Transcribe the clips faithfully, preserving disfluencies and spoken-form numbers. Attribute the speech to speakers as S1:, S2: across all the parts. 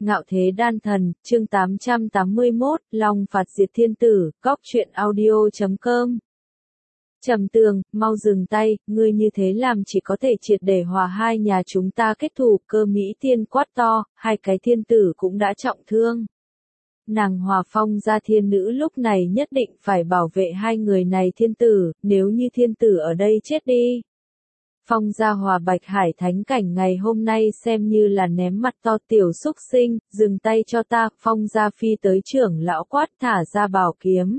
S1: Ngạo Thế Đan Thần, chương tám trăm tám mươi mốt, Long phạt diệt thiên tử, góc truyện audio chấm com. Trầm Tường, mau dừng tay, ngươi như thế làm chỉ có thể triệt để hòa hai nhà chúng ta kết thù. Cơ Mỹ Tiên quát to, hai cái thiên tử cũng đã trọng thương. Nàng Hòa Phong gia thiên nữ lúc này nhất định phải bảo vệ hai người này thiên tử, nếu như thiên tử ở đây chết đi. Phong gia Hòa Bạch Hải thánh cảnh ngày hôm nay xem như là ném mặt to. Tiểu xúc sinh, dừng tay cho ta. Phong gia phi tới trưởng lão quát, thả ra bảo kiếm.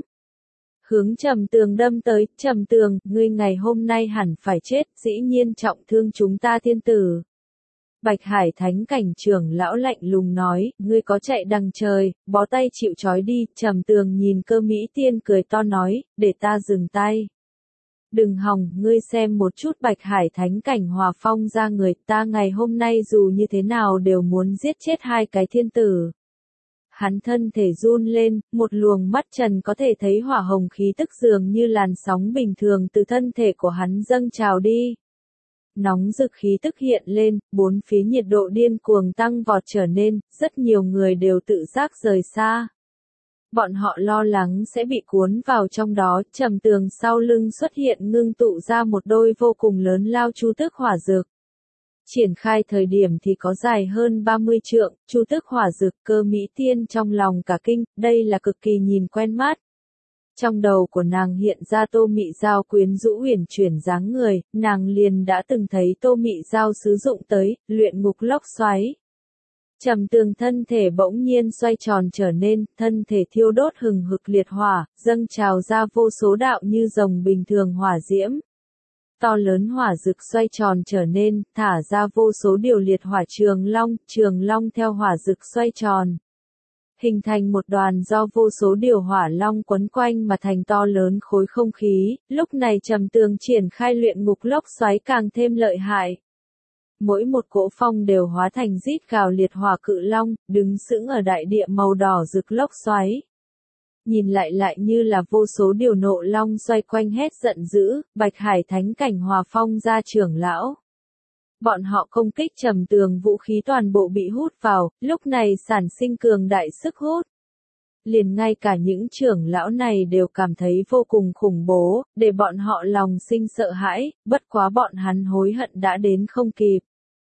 S1: Hướng Trầm Tường đâm tới. Trầm Tường, ngươi ngày hôm nay hẳn phải chết, dĩ nhiên trọng thương chúng ta thiên tử. Bạch Hải thánh cảnh trưởng lão lạnh lùng nói, ngươi có chạy đằng trời, bó tay chịu trói đi. Trầm Tường nhìn Cơ Mỹ Tiên cười to nói, để ta dừng tay. Đừng hòng, ngươi xem một chút. Bạch Hải thánh cảnh Hòa Phong ra người ta ngày hôm nay dù như thế nào đều muốn giết chết hai cái thiên tử. Hắn thân thể run lên, một luồng mắt trần có thể thấy hỏa hồng khí tức dường như làn sóng bình thường từ thân thể của hắn dâng trào đi. Nóng rực khí tức hiện lên, bốn phía nhiệt độ điên cuồng tăng vọt trở nên, rất nhiều người đều tự giác rời xa. Bọn họ lo lắng sẽ bị cuốn vào trong đó. Trầm Tường sau lưng xuất hiện ngưng tụ ra một đôi vô cùng lớn lao chu tước hỏa dược. Triển khai thời điểm thì có dài hơn ba mươi trượng, chu tước hỏa dược. Cơ Mỹ Tiên trong lòng cả kinh, đây là cực kỳ nhìn quen mắt. Trong đầu của nàng hiện ra Tô Mị Giao quyến rũ huyền chuyển dáng người, nàng liền đã từng thấy Tô Mị Giao sử dụng tới, luyện ngục lốc xoáy. Trầm Tường thân thể bỗng nhiên xoay tròn trở nên, thân thể thiêu đốt hừng hực liệt hỏa, dâng trào ra vô số đạo như rồng bình thường hỏa diễm. To lớn hỏa dực xoay tròn trở nên, thả ra vô số điều liệt hỏa trường long, trường long theo hỏa dực xoay tròn. Hình thành một đoàn do vô số điều hỏa long quấn quanh mà thành to lớn khối không khí. Lúc này Trầm Tường triển khai luyện ngục lốc xoáy càng thêm lợi hại. Mỗi một cỗ phong đều hóa thành rít gào liệt hỏa cự long, đứng sững ở đại địa màu đỏ rực lốc xoáy. Nhìn lại lại như là vô số điều nộ long xoay quanh hét giận dữ. Bạch Hải thánh cảnh Hòa Phong gia trưởng lão. Bọn họ công kích Trầm Tường vũ khí toàn bộ bị hút vào, lúc này sản sinh cường đại sức hút. Liền ngay cả những trưởng lão này đều cảm thấy vô cùng khủng bố, để bọn họ lòng sinh sợ hãi, bất quá bọn hắn hối hận đã đến không kịp.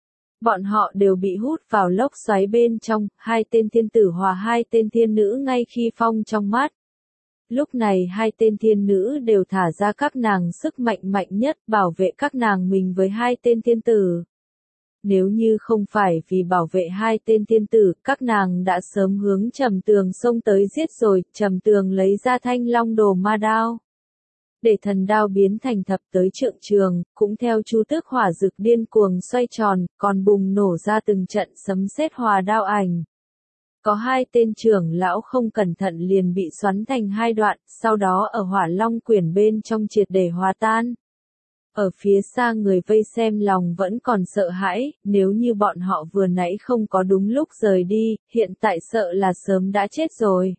S1: Bọn họ đều bị hút vào lốc xoáy bên trong, hai tên thiên tử hòa hai tên thiên nữ ngay khi phong trong mắt. Lúc này hai tên thiên nữ đều thả ra các nàng sức mạnh mạnh nhất bảo vệ các nàng mình với hai tên thiên tử. Nếu như không phải vì bảo vệ hai tên thiên tử, các nàng đã sớm hướng Trầm Tường xông tới giết rồi. Trầm Tường lấy ra thanh long đồ ma đao. Để thần đao biến thành thập tới trượng trường, cũng theo chu tước hỏa dực điên cuồng xoay tròn, còn bùng nổ ra từng trận sấm sét hòa đao ảnh. Có hai tên trưởng lão không cẩn thận liền bị xoắn thành hai đoạn, sau đó ở hỏa long quyển bên trong triệt để hòa tan. Ở phía xa người vây xem lòng vẫn còn sợ hãi, nếu như bọn họ vừa nãy không có đúng lúc rời đi, hiện tại sợ là sớm đã chết rồi.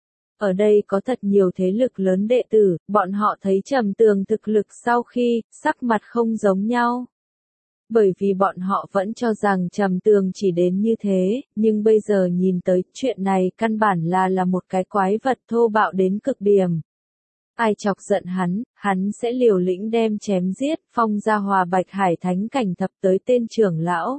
S1: Ở đây có thật nhiều thế lực lớn đệ tử, bọn họ thấy Trầm Tường thực lực sau khi, sắc mặt không giống nhau. Bởi vì bọn họ vẫn cho rằng Trầm Tường chỉ đến như thế, nhưng bây giờ nhìn tới, chuyện này căn bản là là một cái quái vật thô bạo đến cực điểm. Ai chọc giận hắn, hắn sẽ liều lĩnh đem chém giết. Phong gia Hòa Bạch Hải thánh cảnh thập tới tên trưởng lão.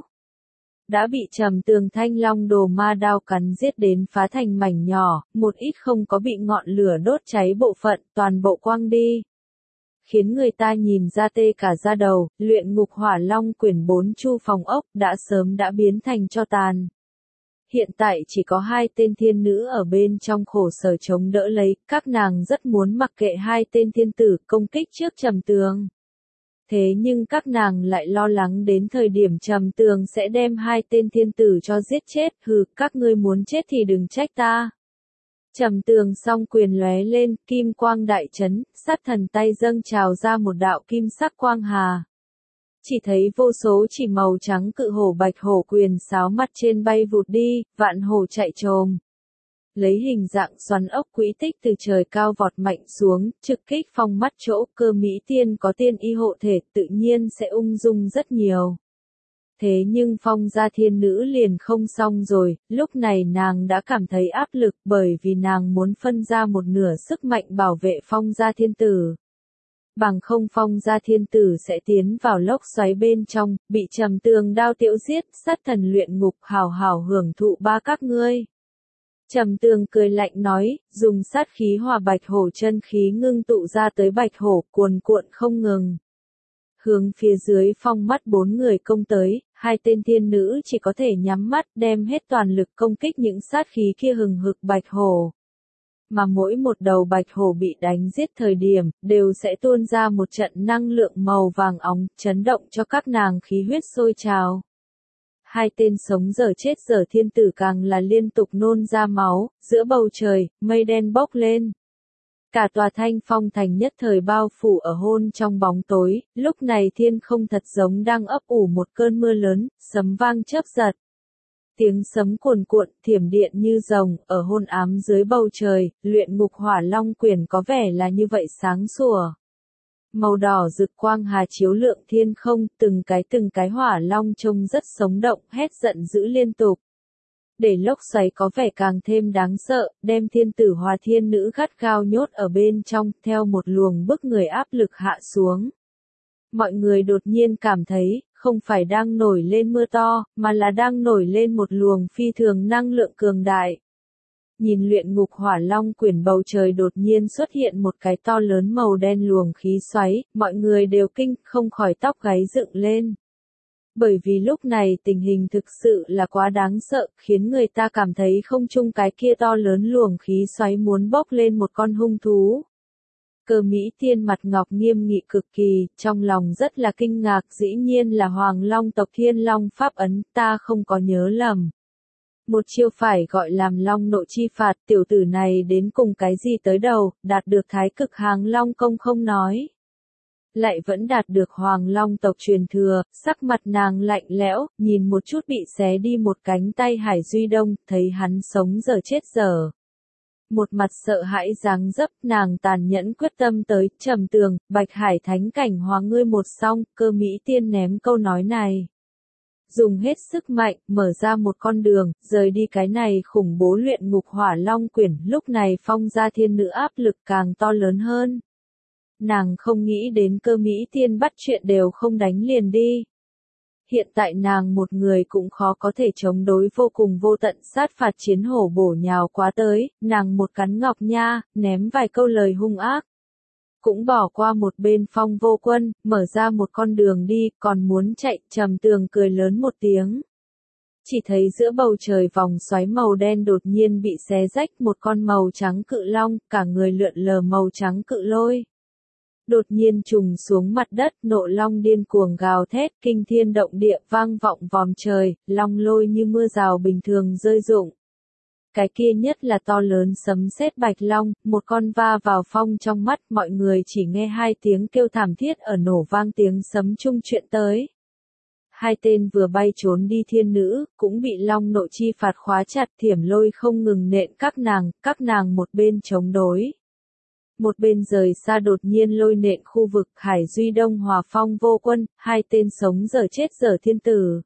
S1: Đã bị Trầm Tường thanh long đồ ma đao cắn giết đến phá thành mảnh nhỏ, một ít không có bị ngọn lửa đốt cháy bộ phận, toàn bộ quăng đi. Khiến người ta nhìn ra tê cả da đầu, luyện ngục hỏa long quyển bốn chu phòng ốc đã sớm đã biến thành tro tàn. Hiện tại chỉ có hai tên thiên nữ ở bên trong khổ sở chống đỡ lấy, các nàng rất muốn mặc kệ hai tên thiên tử công kích trước Trầm Tường. Thế nhưng các nàng lại lo lắng đến thời điểm Trầm Tường sẽ đem hai tên thiên tử cho giết chết. Hừ, các ngươi muốn chết thì đừng trách ta. Trầm Tường song quyền lóe lên, kim quang đại chấn, sát thần tay dâng trào ra một đạo kim sắc quang hà. Chỉ thấy vô số chỉ màu trắng cự hổ bạch hổ quyền sáo mặt trên bay vụt đi, vạn hổ chạy trồm. Lấy hình dạng xoắn ốc quỹ tích từ trời cao vọt mạnh xuống, trực kích phong mắt chỗ. Cơ Mỹ Tiên có tiên y hộ thể tự nhiên sẽ ung dung rất nhiều. Thế nhưng Phong gia thiên nữ liền không xong rồi, lúc này nàng đã cảm thấy áp lực bởi vì nàng muốn phân ra một nửa sức mạnh bảo vệ Phong gia thiên tử. Bằng không Phong gia thiên tử sẽ tiến vào lốc xoáy bên trong, bị Trầm Tường đao tiễu giết, sát thần luyện ngục hào hào hưởng thụ ba các ngươi. Trầm Tường cười lạnh nói, dùng sát khí hòa bạch hổ chân khí ngưng tụ ra tới bạch hổ cuồn cuộn không ngừng. Hướng phía dưới Phong mắt bốn người công tới, hai tên thiên nữ chỉ có thể nhắm mắt đem hết toàn lực công kích những sát khí kia hừng hực bạch hổ. Mà mỗi một đầu bạch hổ bị đánh giết thời điểm, đều sẽ tuôn ra một trận năng lượng màu vàng óng, chấn động cho các nàng khí huyết sôi trào. Hai tên sống dở chết dở thiên tử càng là liên tục nôn ra máu, giữa bầu trời, mây đen bốc lên. Cả tòa Thanh Phong thành nhất thời bao phủ ở hôn trong bóng tối, lúc này thiên không thật giống đang ấp ủ một cơn mưa lớn, sấm vang chớp giật. Tiếng sấm cuồn cuộn, thiểm điện như rồng, ở hôn ám dưới bầu trời, luyện ngục hỏa long quyển có vẻ là như vậy sáng sủa. Màu đỏ rực quang hà chiếu lượng thiên không, từng cái từng cái hỏa long trông rất sống động, hét giận dữ liên tục. Để lốc xoáy có vẻ càng thêm đáng sợ, đem thiên tử hòa thiên nữ gắt gao nhốt ở bên trong, theo một luồng bức người áp lực hạ xuống. Mọi người đột nhiên cảm thấy, không phải đang nổi lên mưa to, mà là đang nổi lên một luồng phi thường năng lượng cường đại. Nhìn luyện ngục hỏa long quyển bầu trời đột nhiên xuất hiện một cái to lớn màu đen luồng khí xoáy, mọi người đều kinh, không khỏi tóc gáy dựng lên. Bởi vì lúc này tình hình thực sự là quá đáng sợ, khiến người ta cảm thấy không chung cái kia to lớn luồng khí xoáy muốn bốc lên một con hung thú. Cơ Mỹ Tiên mặt ngọc nghiêm nghị cực kỳ, trong lòng rất là kinh ngạc, dĩ nhiên là Hoàng Long tộc Thiên Long Pháp ấn, ta không có nhớ lầm. Một chiêu phải gọi làm Long Nộ chi phạt, tiểu tử này đến cùng cái gì tới đầu, đạt được thái cực hàng Long công không nói. Lại vẫn đạt được Hoàng Long tộc truyền thừa, sắc mặt nàng lạnh lẽo, nhìn một chút bị xé đi một cánh tay Hải Duy Đông, thấy hắn sống giờ chết giờ. Một mặt sợ hãi dáng dấp, nàng tàn nhẫn quyết tâm tới, Trầm Tường, Bạch Hải Thánh cảnh hóa ngươi một song, Cơ Mỹ Tiên ném câu nói này. Dùng hết sức mạnh, mở ra một con đường, rời đi cái này khủng bố luyện ngục hỏa long quyển, lúc này Phong gia thiên nữ áp lực càng to lớn hơn. Nàng không nghĩ đến Cơ Mỹ Tiên bắt chuyện đều không đánh liền đi. Hiện tại nàng một người cũng khó có thể chống đối vô cùng vô tận sát phạt chiến hổ bổ nhào quá tới, nàng một cắn ngọc nha, ném vài câu lời hung ác. Cũng bỏ qua một bên Phong Vô Quân, mở ra một con đường đi, còn muốn chạy, Trầm Tường cười lớn một tiếng. Chỉ thấy giữa bầu trời vòng xoáy màu đen đột nhiên bị xé rách một con màu trắng cự long, cả người lượn lờ màu trắng cự lôi. Đột nhiên trùng xuống mặt đất, nộ long điên cuồng gào thét, kinh thiên động địa vang vọng vòm trời, long lôi như mưa rào bình thường rơi rụng. Cái kia nhất là to lớn sấm sét bạch long, một con va vào Phong trong mắt, mọi người chỉ nghe hai tiếng kêu thảm thiết ở nổ vang tiếng sấm chung chuyện tới. Hai tên vừa bay trốn đi thiên nữ, cũng bị long nộ chi phạt khóa chặt, thiểm lôi không ngừng nện các nàng, các nàng một bên chống đối. Một bên rời xa đột nhiên lôi nện khu vực Hải Duy Đông hòa Phong Vô Quân, hai tên sống dở chết dở thiên tử.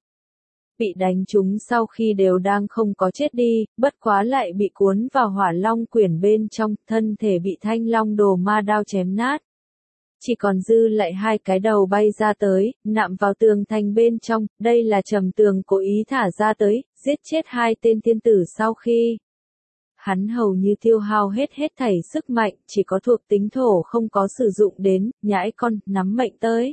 S1: Bị đánh trúng sau khi đều đang không có chết đi, bất quá lại bị cuốn vào hỏa long quyển bên trong, thân thể bị thanh long đồ ma đao chém nát. Chỉ còn dư lại hai cái đầu bay ra tới, nạm vào tường thành bên trong, đây là Trầm Tường cố ý thả ra tới, giết chết hai tên thiên tử sau khi. Hắn hầu như tiêu hao hết hết thảy sức mạnh, chỉ có thuộc tính thổ không có sử dụng đến, nhãi con, nắm mệnh tới.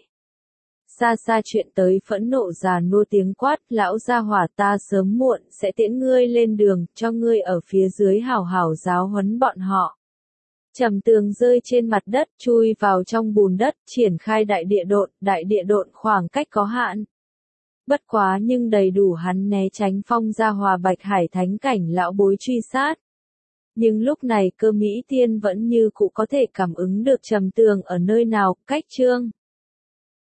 S1: Xa xa chuyện tới phẫn nộ già nua tiếng quát, lão gia hỏa ta sớm muộn sẽ tiễn ngươi lên đường, cho ngươi ở phía dưới hảo hảo giáo huấn bọn họ. Trầm Tường rơi trên mặt đất, chui vào trong bùn đất, triển khai đại địa độn, đại địa độn khoảng cách có hạn. Bất quá nhưng đầy đủ hắn né tránh Phong gia hòa Bạch Hải Thánh cảnh lão bối truy sát. Nhưng lúc này Cơ Mỹ Tiên vẫn như cũ có thể cảm ứng được Trầm Tường ở nơi nào, cách chương.